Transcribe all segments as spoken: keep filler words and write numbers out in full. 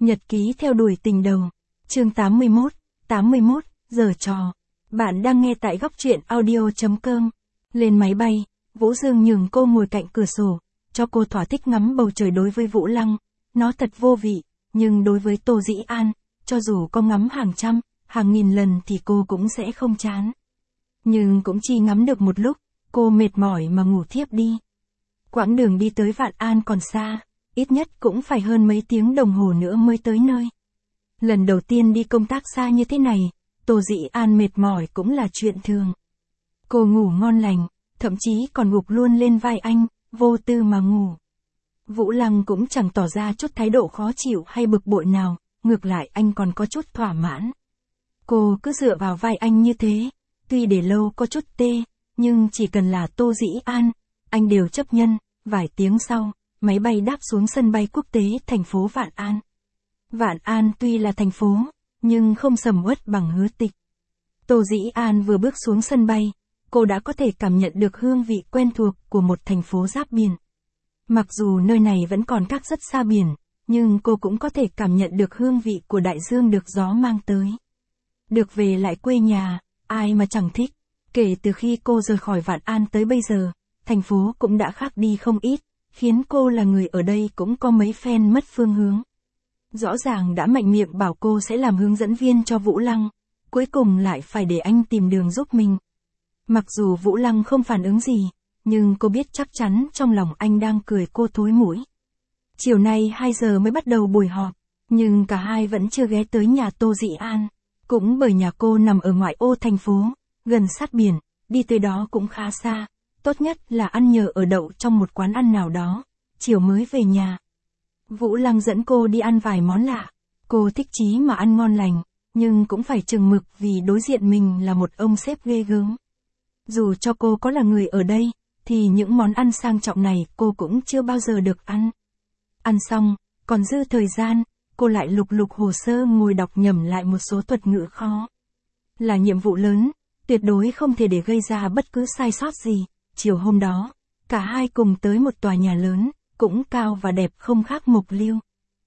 Nhật ký theo đuổi tình đầu. Chương tám mươi mốt, tám mươi mốt, giờ trò. Bạn đang nghe tại góc truyện audio chấm com. Lên máy bay, Vũ Dương nhường cô ngồi cạnh cửa sổ, cho cô thỏa thích ngắm bầu trời. Đối với Vũ Lăng, nó thật vô vị, nhưng đối với Tô Dĩ An, cho dù có ngắm hàng trăm, hàng nghìn lần thì cô cũng sẽ không chán. Nhưng cũng chỉ ngắm được một lúc, cô mệt mỏi mà ngủ thiếp đi. Quãng đường đi tới Vạn An còn xa, ít nhất cũng phải hơn mấy tiếng đồng hồ nữa mới tới nơi. Lần đầu tiên đi công tác xa như thế này, Tô Dĩ An mệt mỏi cũng là chuyện thường. Cô ngủ ngon lành, thậm chí còn gục luôn lên vai anh, vô tư mà ngủ. Vũ Lăng cũng chẳng tỏ ra chút thái độ khó chịu hay bực bội nào, ngược lại anh còn có chút thỏa mãn. Cô cứ dựa vào vai anh như thế, tuy để lâu có chút tê, nhưng chỉ cần là Tô Dĩ An, anh đều chấp nhận. Vài tiếng sau, máy bay đáp xuống sân bay quốc tế thành phố Vạn An. Vạn An tuy là thành phố, nhưng không sầm uất bằng Hứa Tịch. Tô Dĩ An vừa bước xuống sân bay, cô đã có thể cảm nhận được hương vị quen thuộc của một thành phố giáp biển. Mặc dù nơi này vẫn còn cách rất xa biển, nhưng cô cũng có thể cảm nhận được hương vị của đại dương được gió mang tới. Được về lại quê nhà, ai mà chẳng thích. Kể từ khi cô rời khỏi Vạn An tới bây giờ, thành phố cũng đã khác đi không ít, khiến cô là người ở đây cũng có mấy phen mất phương hướng. Rõ ràng đã mạnh miệng bảo cô sẽ làm hướng dẫn viên cho Vũ Lăng, cuối cùng lại phải để anh tìm đường giúp mình. Mặc dù Vũ Lăng không phản ứng gì, nhưng cô biết chắc chắn trong lòng anh đang cười cô thối mũi. Chiều nay hai giờ mới bắt đầu buổi họp, nhưng cả hai vẫn chưa ghé tới nhà Tô Dĩ An. Cũng bởi nhà cô nằm ở ngoại ô thành phố, gần sát biển, đi tới đó cũng khá xa. Tốt nhất là ăn nhờ ở đậu trong một quán ăn nào đó, chiều mới về nhà. Vũ Lăng dẫn cô đi ăn vài món lạ. Cô thích chí mà ăn ngon lành, nhưng cũng phải chừng mực vì đối diện mình là một ông sếp ghê gớm. Dù cho cô có là người ở đây, thì những món ăn sang trọng này cô cũng chưa bao giờ được ăn. Ăn xong, còn dư thời gian, cô lại lục lục hồ sơ ngồi đọc nhẩm lại một số thuật ngữ khó. Là nhiệm vụ lớn, tuyệt đối không thể để gây ra bất cứ sai sót gì. Chiều hôm đó, cả hai cùng tới một tòa nhà lớn, cũng cao và đẹp không khác Mộc Liêu.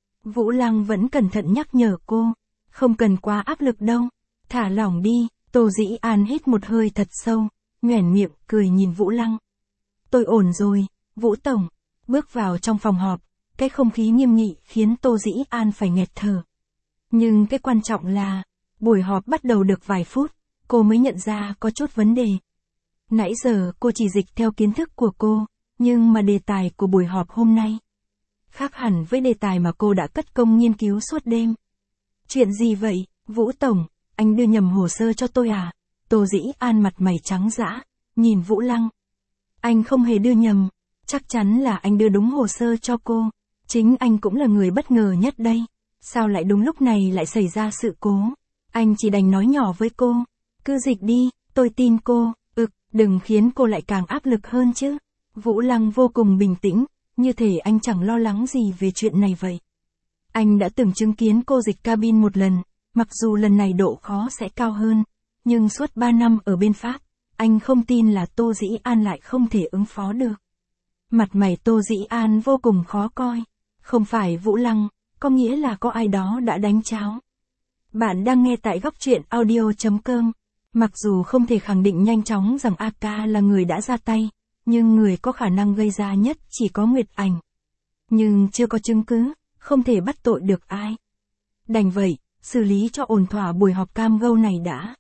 Vũ Lăng vẫn cẩn thận nhắc nhở cô, không cần quá áp lực đâu, thả lỏng đi. Tô Dĩ An hít một hơi thật sâu, nhoẻn miệng cười nhìn Vũ Lăng. Tôi ổn rồi, Vũ Tổng. Bước vào trong phòng họp, cái không khí nghiêm nghị khiến Tô Dĩ An phải nghẹt thở. Nhưng cái quan trọng là, buổi họp bắt đầu được vài phút, cô mới nhận ra có chút vấn đề. Nãy giờ cô chỉ dịch theo kiến thức của cô, nhưng mà đề tài của buổi họp hôm nay khác hẳn với đề tài mà cô đã cất công nghiên cứu suốt đêm. Chuyện gì vậy, Vũ Tổng, anh đưa nhầm hồ sơ cho tôi à? Tô Dĩ An mặt mày trắng dã, nhìn Vũ Lăng. Anh không hề đưa nhầm, chắc chắn là anh đưa đúng hồ sơ cho cô. Chính anh cũng là người bất ngờ nhất đây. Sao lại đúng lúc này lại xảy ra sự cố? Anh chỉ đành nói nhỏ với cô, cứ dịch đi, tôi tin cô. Ực, đừng khiến cô lại càng áp lực hơn chứ. Vũ Lăng vô cùng bình tĩnh, như thể anh chẳng lo lắng gì về chuyện này vậy. Anh đã từng chứng kiến cô dịch cabin một lần, mặc dù lần này độ khó sẽ cao hơn, nhưng suốt ba năm ở bên Pháp, anh không tin là Tô Dĩ An lại không thể ứng phó được. Mặt mày Tô Dĩ An vô cùng khó coi. Không phải Vũ Lăng, có nghĩa là có ai đó đã đánh cháo. Bạn đang nghe tại góc truyện audio chấm com. Mặc dù không thể khẳng định nhanh chóng rằng a ca là người đã ra tay, nhưng người có khả năng gây ra nhất chỉ có Nguyệt Ảnh. Nhưng chưa có chứng cứ, không thể bắt tội được ai. Đành vậy, xử lý cho ổn thỏa buổi họp cam go này đã.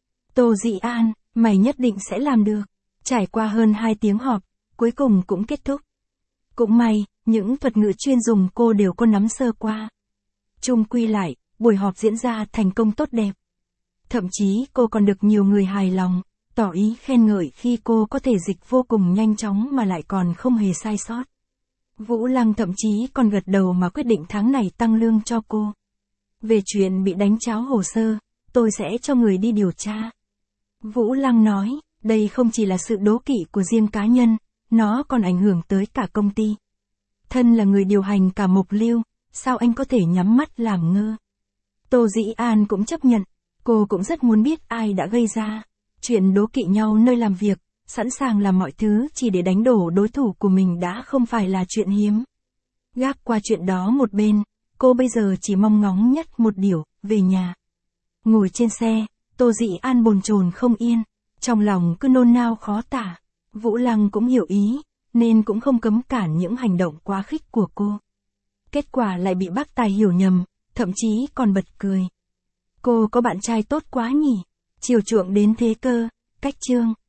Tô Dĩ An, mày nhất định sẽ làm được. Trải qua hơn hai tiếng họp, cuối cùng cũng kết thúc. Cũng may, những thuật ngữ chuyên dùng cô đều có nắm sơ qua. Chung quy lại, buổi họp diễn ra thành công tốt đẹp. Thậm chí cô còn được nhiều người hài lòng, tỏ ý khen ngợi khi cô có thể dịch vô cùng nhanh chóng mà lại còn không hề sai sót. Vũ Lăng thậm chí còn gật đầu mà quyết định tháng này tăng lương cho cô. Về chuyện bị đánh cháo hồ sơ, tôi sẽ cho người đi điều tra. Vũ Lăng nói, đây không chỉ là sự đố kỵ của riêng cá nhân, nó còn ảnh hưởng tới cả công ty. Thân là người điều hành cả Mộc Liêu, sao anh có thể nhắm mắt làm ngơ? Tô Dĩ An cũng chấp nhận, cô cũng rất muốn biết ai đã gây ra. Chuyện đố kỵ nhau nơi làm việc, sẵn sàng làm mọi thứ chỉ để đánh đổ đối thủ của mình đã không phải là chuyện hiếm. Gác qua chuyện đó một bên, cô bây giờ chỉ mong ngóng nhất một điều, về nhà. Ngồi trên xe, Tô Dĩ An bồn chồn không yên, trong lòng cứ nôn nao khó tả. Vũ Lăng cũng hiểu ý, nên cũng không cấm cản những hành động quá khích của cô. Kết quả lại bị bác Tài hiểu nhầm, thậm chí còn bật cười. Cô có bạn trai tốt quá nhỉ, chiều chuộng đến thế cơ, cách trương.